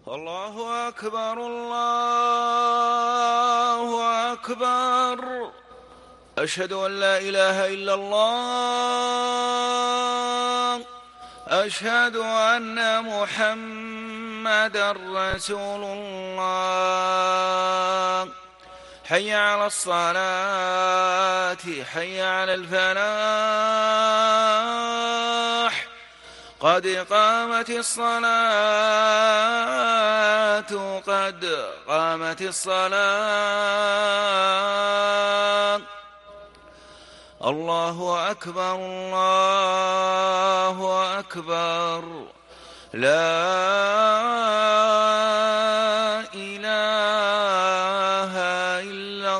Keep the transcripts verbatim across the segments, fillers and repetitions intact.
الله أكبر الله أكبر. أشهد أن لا إله إلا الله. أشهد أن محمدًا رسول الله. حي على الصلاة حي على الفلاح. قد قامت الصلاة قد قامت الصلاة. الله أكبر الله أكبر. لا إله إلا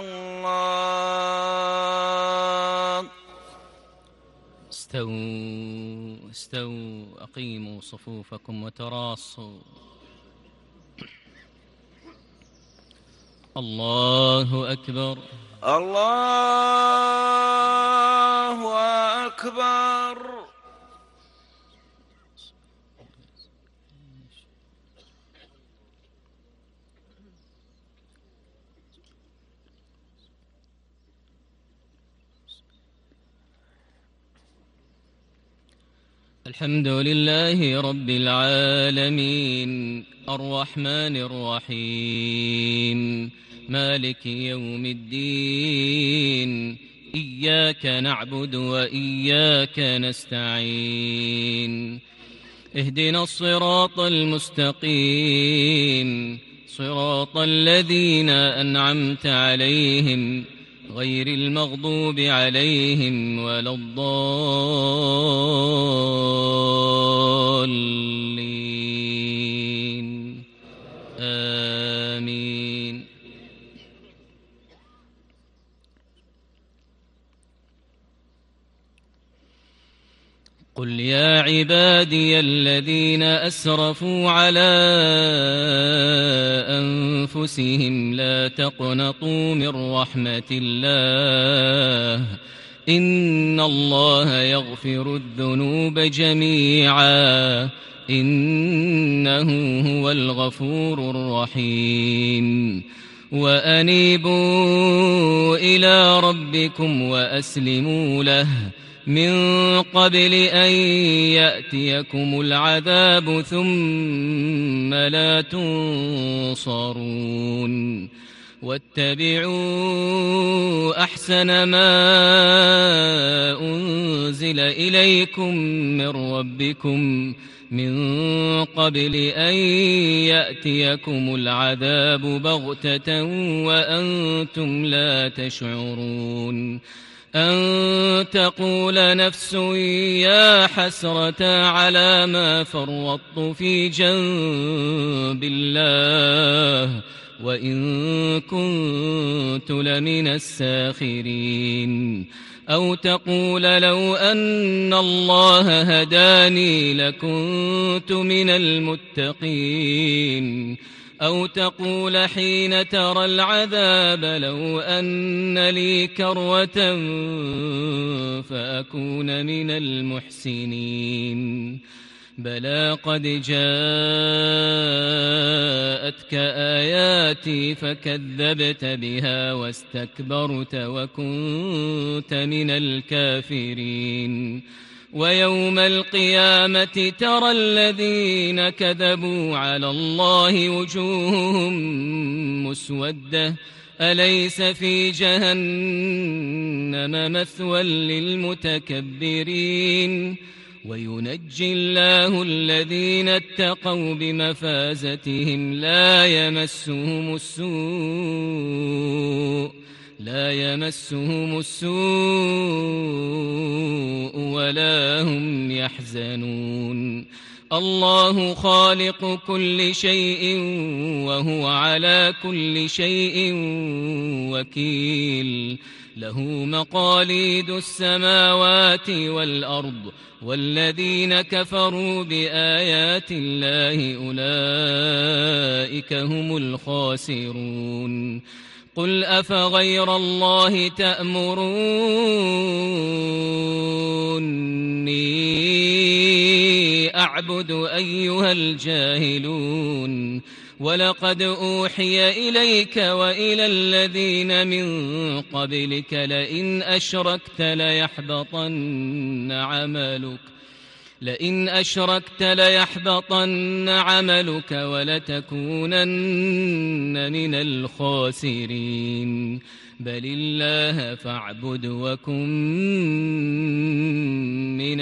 الله. استووا استووا أقيموا صفوفكم وتراصوا. الله أكبر الله أكبر. الحمد لله رب العالمين الرحمن الرحيم مالك يوم الدين. إياك نعبد وإياك نستعين. اهدنا الصراط المستقيم صراط الذين أنعمت عليهم غير المغضوب عليهم ولا الضالين. آمين. قل يا عبادي الذين أسرفوا على أنفسهم لا تقنطوا من رحمة الله إن الله يغفر الذنوب جميعا إنه هو الغفور الرحيم. وأنيبوا إلى ربكم وأسلموا له من قبل أن يأتيكم العذاب ثم لا تنصرون. واتبعوا أحسن ما أنزل إليكم من ربكم من قبل أن يأتيكم العذاب بغتة وأنتم لا تشعرون. أن تقول نفس يا حسرة على ما فرطت في جنب الله وإن كنت لمن الساخرين. أو تقول لو أن الله هداني لكنت من المتقين. أو تقول حين ترى العذاب لو أن لي كروة فأكون من المحسنين. بلى قد جاءتك آياتي فكذبت بها واستكبرت وكنت من الكافرين. ويوم القيامة ترى الذين كذبوا على الله وجوههم مسودة أليس في جهنم مثوى للمتكبرين. وينجي الله الذين اتقوا بمفازتهم لا يمسهم السوء لا يمسهم السوء ولا هم يحزنون. الله خالق كل شيء وهو على كل شيء وكيل. له مقاليد السماوات والأرض والذين كفروا بآيات الله أولئك هم الخاسرون. قل أفغير الله تأمروني فاعبدوا أيها الجاهلون ولقد أوحي إليك وإلى الذين من قبلك لئن أشركت ليحبطن عملك لئن أشركت ليحبطن عملك ولتكونن من الخاسرين بل الله فاعبد وكن من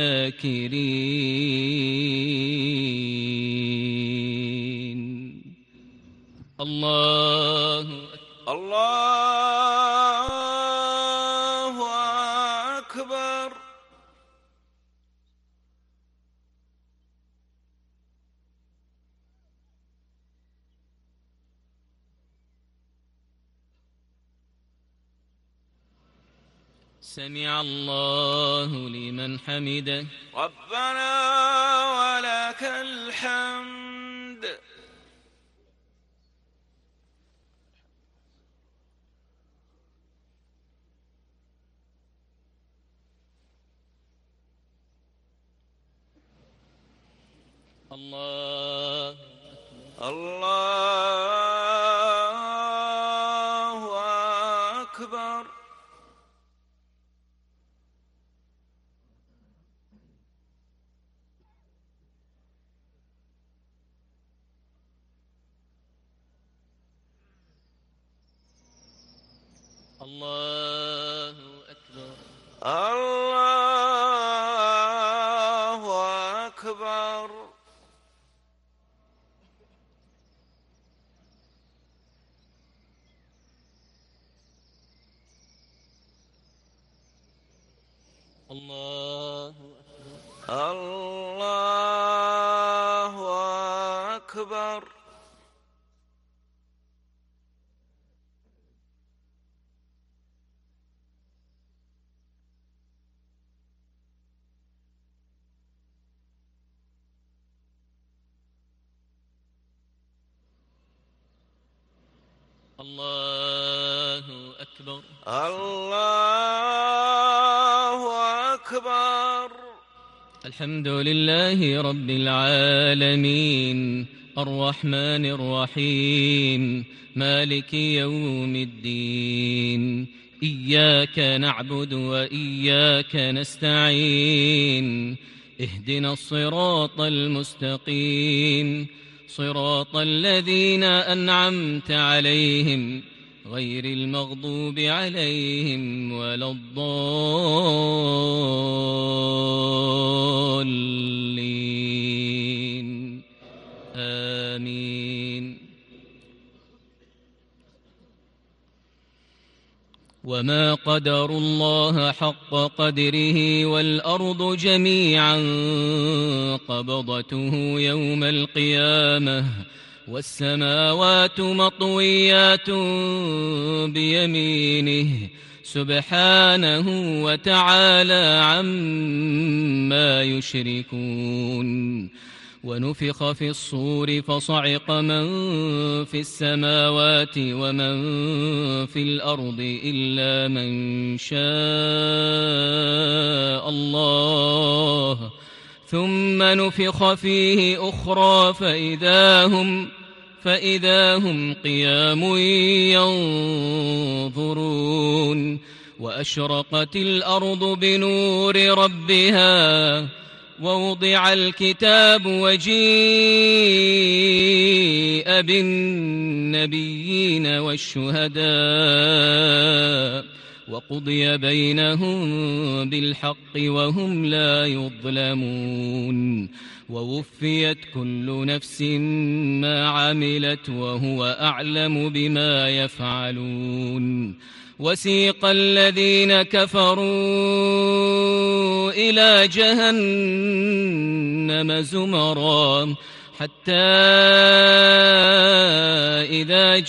الشاكرين. الله الله أكبر. سمع الله لمن حمده. ربنا ولك الحمد. الله الله أكبر. الله أكبر. الله أكبر. الله الله أكبر. الله أكبر. الله أكبر. الحمد لله رب العالمين الرحمن الرحيم مالك يوم الدين إياك نعبد وإياك نستعين اهدنا الصراط المستقيم صراط الذين أنعمت عليهم غير المغضوب عليهم ولا الضالين آمين. وما قدروا الله حق قدره والأرض جميعا قبضته يوم القيامة والسماوات مطويات بيمينه سبحانه وتعالى عما يشركون. ونفخ في الصور فصعق من في السماوات ومن في الأرض إلا من شاء الله ثم نفخ فيه أخرى فإذا هم فإذا هم قيام ينظرون. وأشرقت الأرض بنور ربها ووضع الكتاب وجيء بالنبيين والشهداء وقضي بينهم بالحق وهم لا يظلمون. ووفيت كل نفس ما عملت وهو أعلم بما يفعلون. وسيق الذين كفروا إلى جهنم زمرا حتى إذا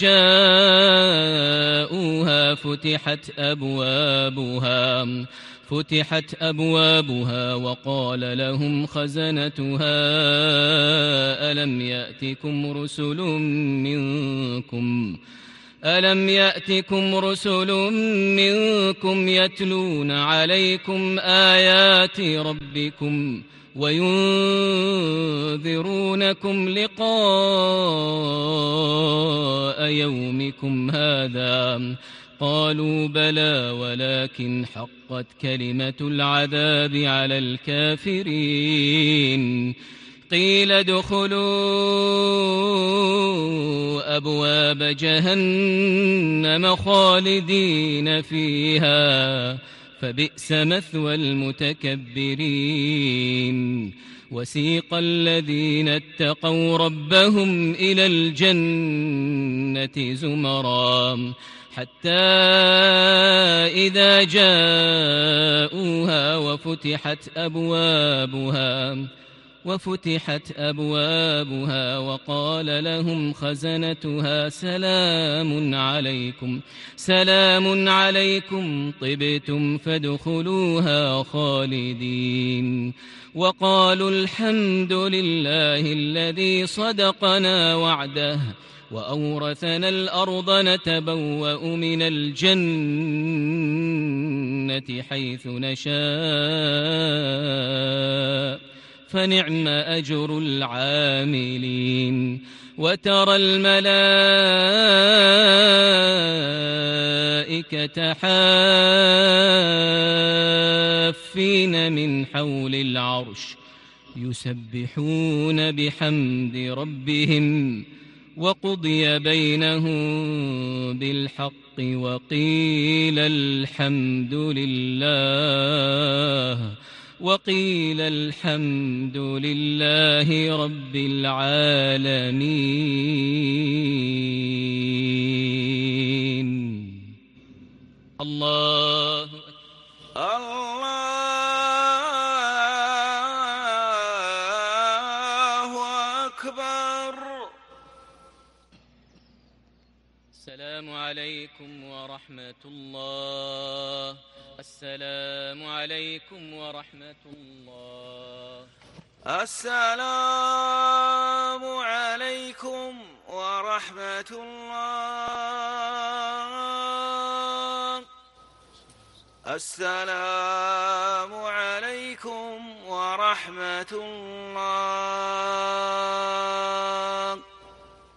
جاءوها فتحت أبوابها فتحت أبوابها وقال لهم خزنتها ألم يأتكم رسل منكم ألم يأتكم رسل منكم يتلون عليكم آيات ربكم وينذرونكم لقاء يومكم هذا قالوا بلى ولكن حقت كلمة العذاب على الكافرين قيل ادخلوا أبواب جهنم خالدين فيها فبئس مثوى المتكبرين وسيق الذين اتقوا ربهم إلى الجنة زمرا حتى إذا جاءوها وفتحت أبوابها وفتحت أبوابها وقال لهم خزنتها سلام عليكم سلام عليكم طبتم فادخلوها خالدين وقالوا الحمد لله الذي صدقنا وعده وأورثنا الأرض نتبوأ من الجنة حيث نشاء فنعم أجر العاملين وترى الملائكة حافين من حول العرش يسبحون بحمد ربهم وقضي بينهم بالحق وقيل الحمد لله وقيل الحمد لله رب العالمين. الله الله أكبر. السلام عليكم ورحمة الله. السلام عليكم ورحمة الله. السلام عليكم ورحمة الله. السلام عليكم ورحمة الله.